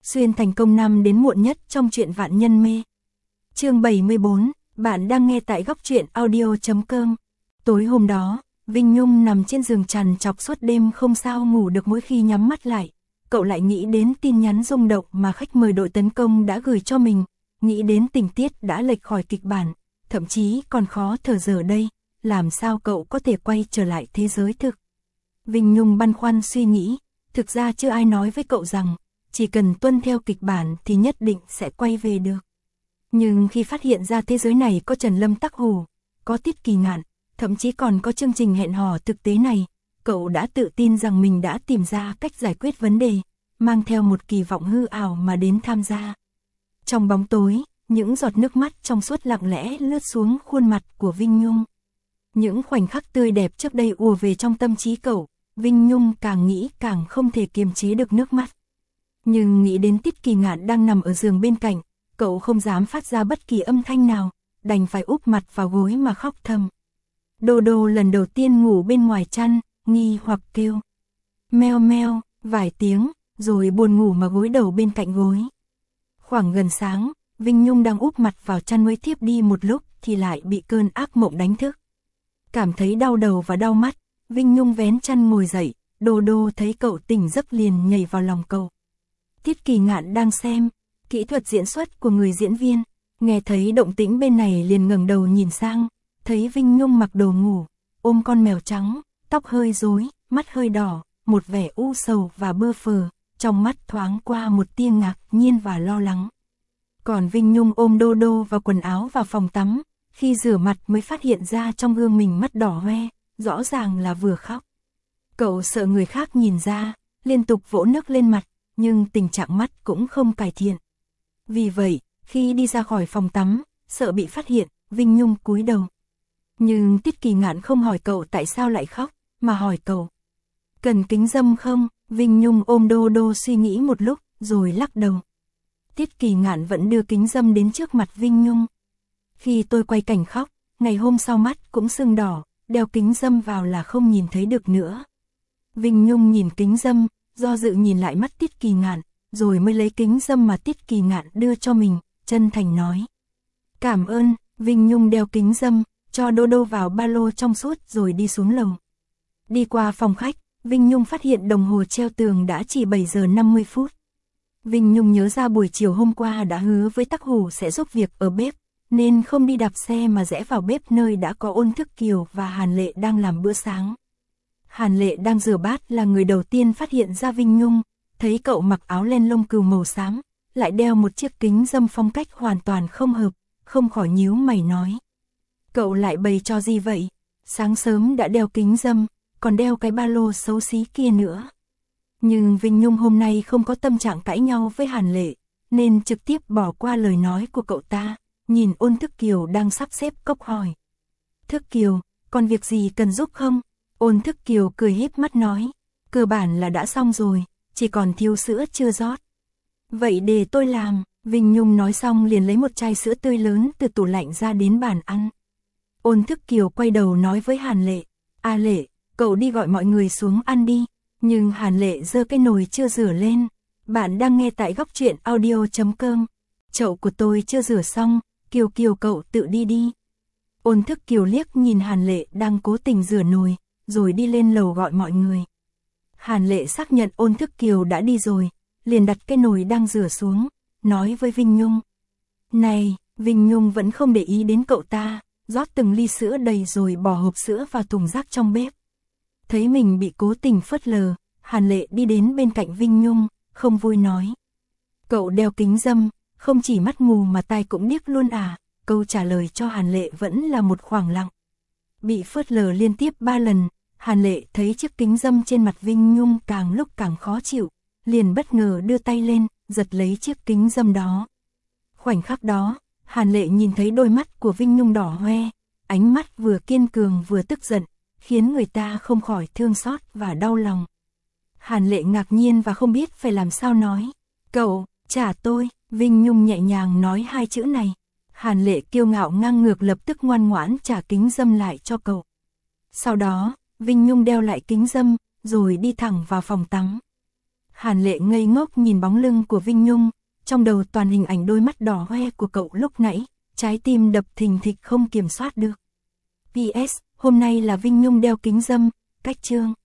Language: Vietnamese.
xuyên thành công năm đến muộn nhất trong truyện vạn nhân mê. Chương 74, bạn đang nghe tại góc truyện audio.com. Tối hôm đó, Vinh Nhung nằm trên giường trằn trọc suốt đêm không sao ngủ được, mỗi khi nhắm mắt lại, cậu lại nghĩ đến tin nhắn rung động mà khách mời đội tấn công đã gửi cho mình, nghĩ đến tình tiết đã lệch khỏi kịch bản, thậm chí còn khó thở giờ đây, làm sao cậu có thể quay trở lại thế giới thực. Vinh Nhung băn khoăn suy nghĩ, thực ra chưa ai nói với cậu rằng, chỉ cần tuân theo kịch bản thì nhất định sẽ quay về được. Nhưng khi phát hiện ra thế giới này có Trần Lâm Tắc Hủ, có Tiết Kỳ Ngạn, thậm chí còn có chương trình hẹn hò thực tế này, cậu đã tự tin rằng mình đã tìm ra cách giải quyết vấn đề, mang theo một kỳ vọng hư ảo mà đến tham gia. Trong bóng tối, những giọt nước mắt trong suốt lặng lẽ lướt xuống khuôn mặt của Vinh Nhung. Những khoảnh khắc tươi đẹp trước đây ùa về trong tâm trí cậu, Vinh Nhung càng nghĩ càng không thể kiềm chế được nước mắt. Nhưng nghĩ đến Tiết Kỳ Ngạn đang nằm ở giường bên cạnh, cậu không dám phát ra bất kỳ âm thanh nào, đành phải úp mặt vào gối mà khóc thầm. Đô Đô lần đầu tiên ngủ bên ngoài chăn, nghi hoặc kêu meo meo vài tiếng, rồi buồn ngủ mà gối đầu bên cạnh gối. Khoảng gần sáng, Vinh Nhung đang úp mặt vào chăn mới thiếp đi một lúc thì lại bị cơn ác mộng đánh thức. Cảm thấy đau đầu và đau mắt, Vinh Nhung vén chăn ngồi dậy, Đô Đô thấy cậu tỉnh giấc liền nhảy vào lòng cậu. Tiết Kỳ Ngạn đang xem kỹ thuật diễn xuất của người diễn viên, nghe thấy động tĩnh bên này liền ngẩng đầu nhìn sang, thấy Vinh Nhung mặc đồ ngủ, ôm con mèo trắng, tóc hơi rối, mắt hơi đỏ, một vẻ u sầu và bơ phờ, trong mắt thoáng qua một tia ngạc nhiên và lo lắng. Còn Vinh Nhung ôm Đô Đô vào quần áo vào phòng tắm, khi rửa mặt mới phát hiện ra trong gương mình mắt đỏ hoe, rõ ràng là vừa khóc. Cậu sợ người khác nhìn ra, liên tục vỗ nước lên mặt, nhưng tình trạng mắt cũng không cải thiện. Vì vậy, khi đi ra khỏi phòng tắm, sợ bị phát hiện, Vinh Nhung cúi đầu. Nhưng Tiết Kỳ Ngạn không hỏi cậu tại sao lại khóc, mà hỏi cậu cần kính râm không? Vinh Nhung ôm Đô Đô suy nghĩ một lúc, rồi lắc đầu. Tiết Kỳ Ngạn vẫn đưa kính râm đến trước mặt Vinh Nhung. Khi tôi quay cảnh khóc, ngày hôm sau mắt cũng sưng đỏ, đeo kính râm vào là không nhìn thấy được nữa. Vinh Nhung nhìn kính râm, do dự nhìn lại mắt Tiết Kỳ Ngạn, rồi mới lấy kính râm mà Tiết Kỳ Ngạn đưa cho mình, chân thành nói. Cảm ơn. Vinh Nhung đeo kính râm, cho Đô Đô vào ba lô trong suốt rồi đi xuống lầu. Đi qua phòng khách, Vinh Nhung phát hiện đồng hồ treo tường đã chỉ 7 giờ 50 phút. Vinh Nhung nhớ ra buổi chiều hôm qua đã hứa với Tắc Hủ sẽ giúp việc ở bếp, nên không đi đạp xe mà rẽ vào bếp nơi đã có Ôn Thức Kiều và Hàn Lệ đang làm bữa sáng. Hàn Lệ đang rửa bát là người đầu tiên phát hiện ra Vinh Nhung, thấy cậu mặc áo len lông cừu màu xám, lại đeo một chiếc kính râm phong cách hoàn toàn không hợp, không khỏi nhíu mày nói. Cậu lại bày trò gì vậy? Sáng sớm đã đeo kính râm, còn đeo cái ba lô xấu xí kia nữa. Nhưng Vinh Nhung hôm nay không có tâm trạng cãi nhau với Hàn Lệ, nên trực tiếp bỏ qua lời nói của cậu ta, nhìn Ôn Thức Kiều đang sắp xếp cốc hỏi. Thức Kiều, còn việc gì cần giúp không? Ôn Thức Kiều cười híp mắt nói, cơ bản là đã xong rồi, chỉ còn thiếu sữa chưa rót. Vậy để tôi làm. Vinh Nhung nói xong liền lấy một chai sữa tươi lớn từ tủ lạnh ra đến bàn ăn. Ôn Thức Kiều quay đầu nói với Hàn Lệ, A Lệ, cậu đi gọi mọi người xuống ăn đi. Nhưng Hàn Lệ giơ cái nồi chưa rửa lên. Bạn đang nghe tại góc truyện audio.com. Chậu của tôi chưa rửa xong, Kiều Kiều cậu tự đi đi. Ôn Thức Kiều liếc nhìn Hàn Lệ đang cố tình rửa nồi, rồi đi lên lầu gọi mọi người. Hàn Lệ xác nhận Ôn Thức Kiều đã đi rồi, liền đặt cái nồi đang rửa xuống, nói với Vinh Nhung. Này, Vinh Nhung vẫn không để ý đến cậu ta, rót từng ly sữa đầy rồi bỏ hộp sữa vào thùng rác trong bếp. Thấy mình bị cố tình phớt lờ, Hàn Lệ đi đến bên cạnh Vinh Nhung, không vui nói. Cậu đeo kính râm, không chỉ mắt mù mà tai cũng điếc luôn à? Câu trả lời cho Hàn Lệ vẫn là một khoảng lặng. Bị phớt lờ liên tiếp 3 lần, Hàn Lệ thấy chiếc kính râm trên mặt Vinh Nhung càng lúc càng khó chịu, liền bất ngờ đưa tay lên, giật lấy chiếc kính râm đó. Khoảnh khắc đó, Hàn Lệ nhìn thấy đôi mắt của Vinh Nhung đỏ hoe, ánh mắt vừa kiên cường vừa tức giận, khiến người ta không khỏi thương xót và đau lòng. Hàn Lệ ngạc nhiên và không biết phải làm sao nói. Cậu, trả tôi. Vinh Nhung nhẹ nhàng nói 2 chữ này. Hàn Lệ kiêu ngạo ngang ngược lập tức ngoan ngoãn trả kính râm lại cho cậu. Sau đó, Vinh Nhung đeo lại kính râm, rồi đi thẳng vào phòng tắm. Hàn Lệ ngây ngốc nhìn bóng lưng của Vinh Nhung, trong đầu toàn hình ảnh đôi mắt đỏ hoe của cậu lúc nãy, trái tim đập thình thịch không kiểm soát được. PS, hôm nay là Vinh Nhung đeo kính râm, cách chương.